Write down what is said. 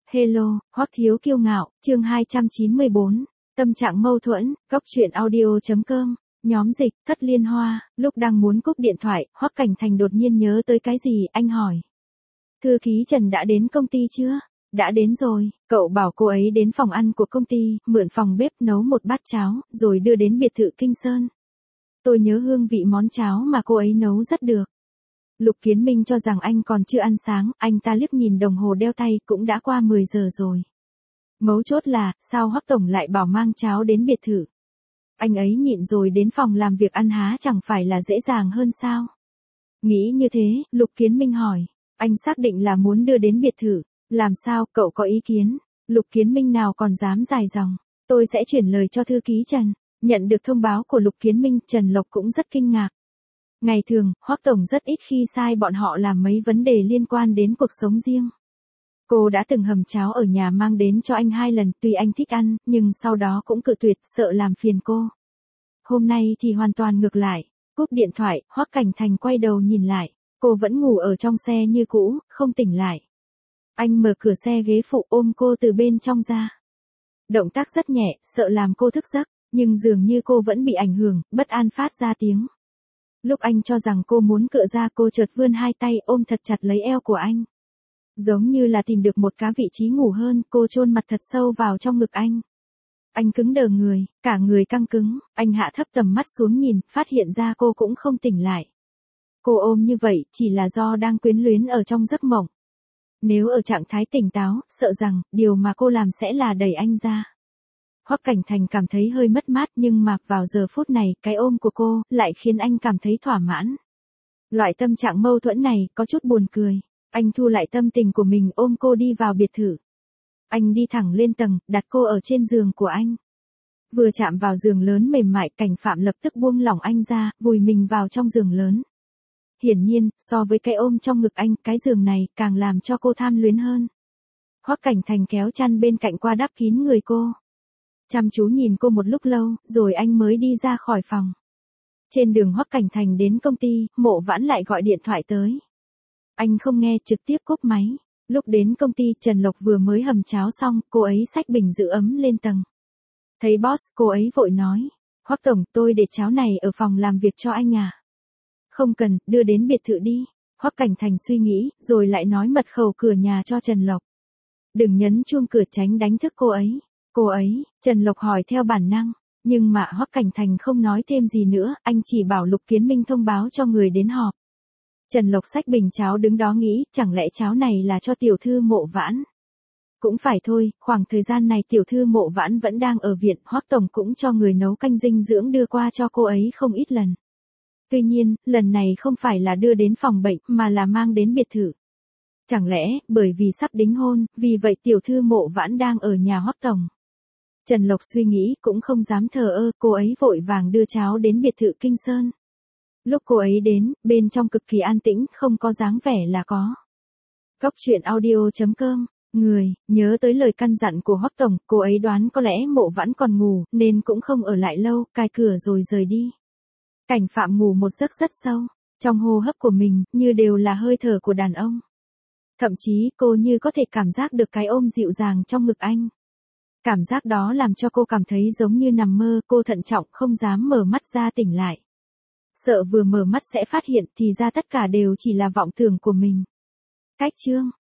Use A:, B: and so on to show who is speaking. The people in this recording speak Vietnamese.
A: Hello, Hoắc Thiếu Kiêu Ngạo, chương 294, tâm trạng mâu thuẫn, góc truyện audio.com, nhóm dịch, Thất Liên Hoa, lúc đang muốn cúp điện thoại, Hoắc Cảnh Thành đột nhiên nhớ tới cái gì, anh hỏi. Thư ký Trần đã đến công ty chưa? Đã đến rồi, cậu bảo cô ấy đến phòng ăn của công ty, mượn phòng bếp nấu một bát cháo, rồi đưa đến biệt thự Kinh Sơn. Tôi nhớ hương vị món cháo mà cô ấy nấu rất được. Lục Kiến Minh cho rằng anh còn chưa ăn sáng, anh ta liếc nhìn đồng hồ đeo tay cũng đã qua 10 giờ rồi. Mấu chốt là, sao Hoắc Tổng lại bảo mang cháo đến biệt thự? Anh ấy nhịn rồi đến phòng làm việc ăn há chẳng phải là dễ dàng hơn sao? Nghĩ như thế, Lục Kiến Minh hỏi, anh xác định là muốn đưa đến biệt thự, làm sao, cậu có ý kiến? Lục Kiến Minh nào còn dám dài dòng, tôi sẽ chuyển lời cho thư ký Trần. Nhận được thông báo của Lục Kiến Minh, Trần Lộc cũng rất kinh ngạc. Ngày thường, Hoắc Tổng rất ít khi sai bọn họ làm mấy vấn đề liên quan đến cuộc sống riêng. Cô đã từng hầm cháo ở nhà mang đến cho anh 2 lần, tuy anh thích ăn, nhưng sau đó cũng cự tuyệt, sợ làm phiền cô. Hôm nay thì hoàn toàn ngược lại, cúp điện thoại, Hoắc Cảnh Thành quay đầu nhìn lại, cô vẫn ngủ ở trong xe như cũ, không tỉnh lại. Anh mở cửa xe ghế phụ ôm cô từ bên trong ra. Động tác rất nhẹ, sợ làm cô thức giấc, nhưng dường như cô vẫn bị ảnh hưởng, bất an phát ra tiếng. Lúc anh cho rằng cô muốn cựa ra, cô chợt vươn 2 tay ôm thật chặt lấy eo của anh. Giống như là tìm được một cái vị trí ngủ hơn, cô chôn mặt thật sâu vào trong ngực anh. Anh cứng đờ người, cả người căng cứng, anh hạ thấp tầm mắt xuống nhìn, phát hiện ra cô cũng không tỉnh lại. Cô ôm như vậy, chỉ là do đang quyến luyến ở trong giấc mộng. Nếu ở trạng thái tỉnh táo, sợ rằng, điều mà cô làm sẽ là đẩy anh ra. Hoắc Cảnh Thành cảm thấy hơi mất mát, nhưng mà vào giờ phút này, cái ôm của cô lại khiến anh cảm thấy thỏa mãn. Loại tâm trạng mâu thuẫn này có chút buồn cười. Anh thu lại tâm tình của mình, ôm cô đi vào biệt thự. Anh đi thẳng lên tầng, đặt cô ở trên giường của anh. Vừa chạm vào giường lớn mềm mại, Cảnh Phạm lập tức buông lỏng anh ra, vùi mình vào trong giường lớn. Hiển nhiên, so với cái ôm trong ngực anh, cái giường này càng làm cho cô tham luyến hơn. Hoắc Cảnh Thành kéo chăn bên cạnh qua đắp kín người cô. Chăm chú nhìn cô một lúc lâu, rồi anh mới đi ra khỏi phòng. Trên đường Hoắc Cảnh Thành đến công ty, Mộ Vãn lại gọi điện thoại tới. Anh không nghe, trực tiếp cúp máy. Lúc đến công ty, Trần Lộc vừa mới hầm cháo xong, cô ấy xách bình giữ ấm lên tầng. Thấy boss, cô ấy vội nói. Hoắc Tổng, tôi để cháo này ở phòng làm việc cho anh à? Không cần, đưa đến biệt thự đi. Hoắc Cảnh Thành suy nghĩ, rồi lại nói mật khẩu cửa nhà cho Trần Lộc. Đừng nhấn chuông cửa, tránh đánh thức cô ấy. Cô ấy, Trần Lộc hỏi theo bản năng. Nhưng mà Hoắc Cảnh Thành không nói thêm gì nữa, anh chỉ bảo Lục Kiến Minh thông báo cho người đến họp. Trần Lộc xách bình cháo đứng đó nghĩ, chẳng lẽ cháo này là cho tiểu thư Mộ Vãn? Cũng phải thôi, khoảng thời gian này tiểu thư Mộ Vãn vẫn đang ở viện, Hoắc Tổng cũng cho người nấu canh dinh dưỡng đưa qua cho cô ấy không ít lần. Tuy nhiên, lần này không phải là đưa đến phòng bệnh, mà là mang đến biệt thự. Chẳng lẽ, bởi vì sắp đính hôn, vì vậy tiểu thư Mộ Vãn đang ở nhà Hoắc Tổng. Trần Lộc suy nghĩ, cũng không dám thờ ơ, cô ấy vội vàng đưa cháo đến biệt thự Kinh Sơn. Lúc cô ấy đến, bên trong cực kỳ an tĩnh, không có dáng vẻ là có. Góc truyện audio.com, nhớ tới lời căn dặn của Hoắc Tổng, cô ấy đoán có lẽ Mộ Vãn còn ngủ, nên cũng không ở lại lâu, cài cửa rồi rời đi. Cảnh Phạm ngủ một giấc rất sâu, trong hô hấp của mình, như đều là hơi thở của đàn ông. Thậm chí, cô như có thể cảm giác được cái ôm dịu dàng trong ngực anh. Cảm giác đó làm cho cô cảm thấy giống như nằm mơ, cô thận trọng không dám mở mắt ra tỉnh lại. Sợ vừa mở mắt sẽ phát hiện thì ra tất cả đều chỉ là vọng tưởng của mình. Cách chương